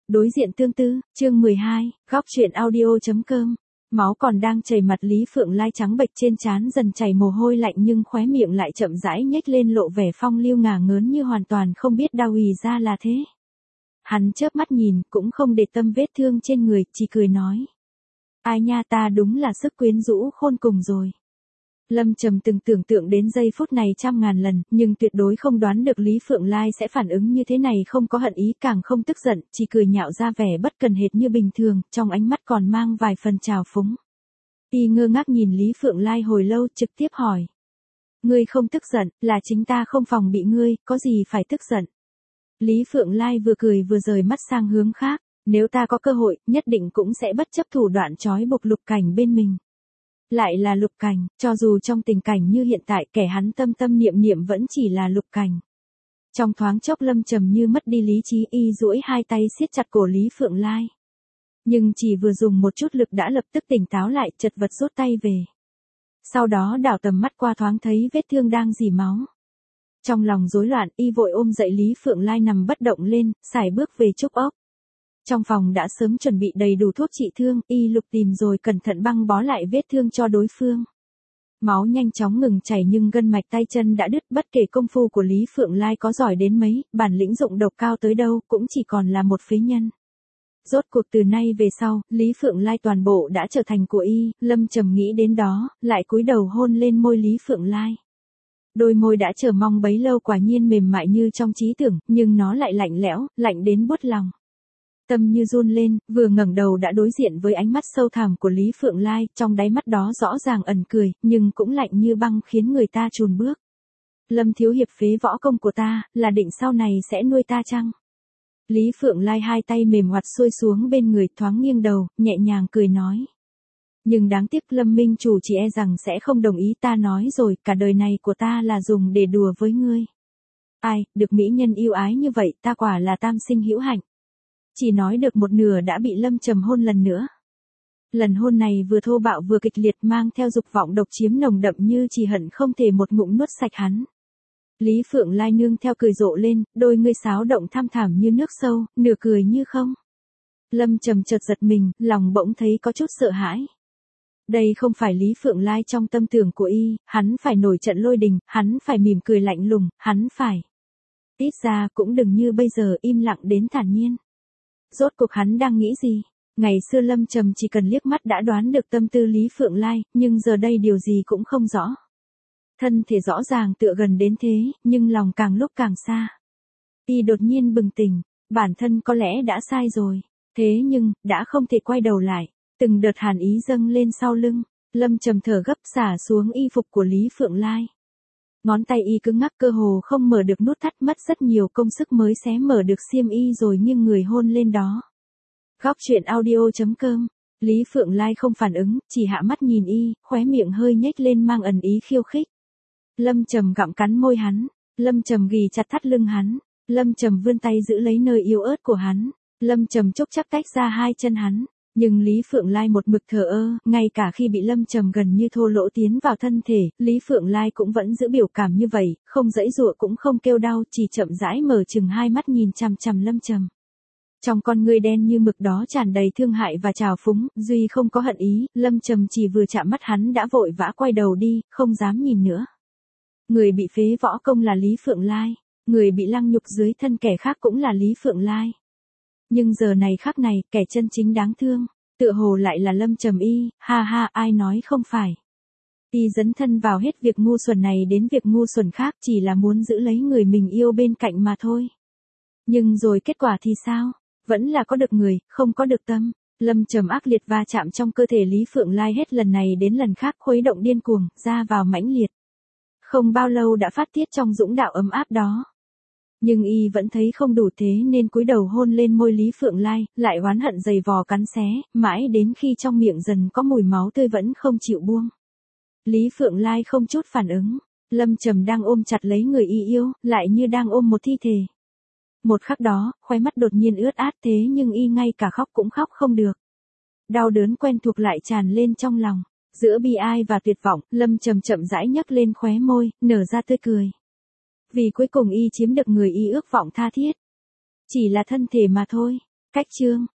Đối diện tương tư, chương 12, góc chuyện audio.com. Máu còn đang chảy mặt Lý Phượng Lai trắng bệch trên trán dần chảy mồ hôi lạnh nhưng khóe miệng lại chậm rãi nhếch lên lộ vẻ phong lưu ngả ngớn như hoàn toàn không biết đau ì ra là thế. Hắn chớp mắt nhìn, cũng không để tâm vết thương trên người, chỉ cười nói. Ai nha, ta đúng là sức quyến rũ khôn cùng rồi. Lâm Trầm từng tưởng tượng đến giây phút này trăm ngàn lần, nhưng tuyệt đối không đoán được Lý Phượng Lai sẽ phản ứng như thế này, không có hận ý càng không tức giận, chỉ cười nhạo ra vẻ bất cần hệt như bình thường, trong ánh mắt còn mang vài phần trào phúng. Y ngơ ngác nhìn Lý Phượng Lai hồi lâu, trực tiếp hỏi. Ngươi không tức giận, là chính ta không phòng bị ngươi, có gì phải tức giận. Lý Phượng Lai vừa cười vừa rời mắt sang hướng khác, nếu ta có cơ hội, nhất định cũng sẽ bất chấp thủ đoạn trói buộc Lục Cảnh bên mình. Lại là Lục Cảnh, cho dù trong tình cảnh như hiện tại kẻ hắn tâm tâm niệm niệm vẫn chỉ là Lục Cảnh. Trong thoáng chốc Lâm Trầm như mất đi lý trí, y duỗi hai tay siết chặt cổ Lý Phượng Lai. Nhưng chỉ vừa dùng một chút lực đã lập tức tỉnh táo lại, chật vật rút tay về. Sau đó đảo tầm mắt qua thoáng thấy vết thương đang rỉ máu. Trong lòng rối loạn, y vội ôm dậy Lý Phượng Lai nằm bất động lên, sải bước về trúc ốc. Trong phòng đã sớm chuẩn bị đầy đủ thuốc trị thương, y lục tìm rồi cẩn thận băng bó lại vết thương cho đối phương. Máu nhanh chóng ngừng chảy nhưng gân mạch tay chân đã đứt, bất kể công phu của Lý Phượng Lai có giỏi đến mấy, bản lĩnh dụng độc cao tới đâu cũng chỉ còn là một phế nhân. Rốt cuộc từ nay về sau, Lý Phượng Lai toàn bộ đã trở thành của y, Lâm Trầm nghĩ đến đó, lại cúi đầu hôn lên môi Lý Phượng Lai. Đôi môi đã chờ mong bấy lâu quả nhiên mềm mại như trong trí tưởng, nhưng nó lại lạnh lẽo, lạnh đến buốt lòng. Tâm như run lên, vừa ngẩng đầu đã đối diện với ánh mắt sâu thẳm của Lý Phượng Lai, trong đáy mắt đó rõ ràng ẩn cười, nhưng cũng lạnh như băng khiến người ta chùn bước. Lâm thiếu hiệp phế võ công của ta, là định sau này sẽ nuôi ta chăng? Lý Phượng Lai hai tay mềm hoạt xuôi xuống bên người, thoáng nghiêng đầu, nhẹ nhàng cười nói. Nhưng đáng tiếc Lâm minh chủ chỉ e rằng sẽ không đồng ý, ta nói rồi, cả đời này của ta là dùng để đùa với ngươi. Ai, được mỹ nhân yêu ái như vậy, ta quả là tam sinh hữu hạnh. Chỉ nói được một nửa đã bị Lâm Trầm hôn lần nữa. Lần hôn này vừa thô bạo vừa kịch liệt, mang theo dục vọng độc chiếm nồng đậm như chỉ hận không thể một ngụm nuốt sạch hắn. Lý Phượng Lai nương theo cười rộ lên, đôi ngươi sáo động thăm thẳm như nước sâu, nửa cười như không. Lâm Trầm chợt giật mình, lòng bỗng thấy có chút sợ hãi. Đây không phải Lý Phượng Lai trong tâm tưởng của y, hắn phải nổi trận lôi đình, hắn phải mỉm cười lạnh lùng, hắn phải. Ít ra cũng đừng như bây giờ im lặng đến thản nhiên. Rốt cuộc hắn đang nghĩ gì? Ngày xưa Lâm Trầm chỉ cần liếc mắt đã đoán được tâm tư Lý Phượng Lai, nhưng giờ đây điều gì cũng không rõ. Thân thể rõ ràng tựa gần đến thế, nhưng lòng càng lúc càng xa. Y đột nhiên bừng tỉnh, bản thân có lẽ đã sai rồi. Thế nhưng, đã không thể quay đầu lại. Từng đợt hàn ý dâng lên sau lưng, Lâm Trầm thở gấp xả xuống y phục của Lý Phượng Lai. Ngón tay y cứng ngắc cơ hồ không mở được nút thắt, mất rất nhiều công sức mới xé mở được xiêm y rồi nghiêng người hôn lên đó. Góc chuyện audio.com. Lý Phượng Lai không phản ứng, chỉ hạ mắt nhìn y, khóe miệng hơi nhếch lên mang ẩn ý khiêu khích. Lâm Trầm gặm cắn môi hắn, Lâm Trầm ghì chặt thắt lưng hắn, Lâm Trầm vươn tay giữ lấy nơi yếu ớt của hắn, Lâm Trầm chốc chắc tách ra hai chân hắn. Nhưng Lý Phượng Lai một mực thờ ơ, ngay cả khi bị Lâm Trầm gần như thô lỗ tiến vào thân thể, Lý Phượng Lai cũng vẫn giữ biểu cảm như vậy, không giãy giụa cũng không kêu đau, chỉ chậm rãi mở chừng hai mắt nhìn chằm chằm Lâm Trầm. Trong con ngươi đen như mực đó tràn đầy thương hại và trào phúng, duy không có hận ý, Lâm Trầm chỉ vừa chạm mắt hắn đã vội vã quay đầu đi, không dám nhìn nữa. Người bị phế võ công là Lý Phượng Lai, người bị lăng nhục dưới thân kẻ khác cũng là Lý Phượng Lai. Nhưng giờ này khắc này, kẻ chân chính đáng thương, tựa hồ lại là Lâm Trầm y, ha ha, ai nói không phải. Y dấn thân vào hết việc ngu xuẩn này đến việc ngu xuẩn khác, chỉ là muốn giữ lấy người mình yêu bên cạnh mà thôi. Nhưng rồi kết quả thì sao? Vẫn là có được người, không có được tâm. Lâm Trầm ác liệt va chạm trong cơ thể Lý Phượng Lai hết lần này đến lần khác, khuấy động điên cuồng, ra vào mãnh liệt. Không bao lâu đã phát tiết trong dũng đạo ấm áp đó. Nhưng y vẫn thấy không đủ, thế nên cúi đầu hôn lên môi Lý Phượng Lai, lại oán hận giày vò cắn xé, mãi đến khi trong miệng dần có mùi máu tươi vẫn không chịu buông. Lý Phượng Lai không chút phản ứng, Lâm Trầm đang ôm chặt lấy người y yêu, lại như đang ôm một thi thể. Một khắc đó, khóe mắt đột nhiên ướt át, thế nhưng y ngay cả khóc cũng khóc không được. Đau đớn quen thuộc lại tràn lên trong lòng, giữa bi ai và tuyệt vọng, Lâm Trầm chậm rãi nhấc lên khóe môi, nở ra tươi cười. Vì cuối cùng y chiếm được người y ước vọng tha thiết. Chỉ là thân thể mà thôi, Cách chương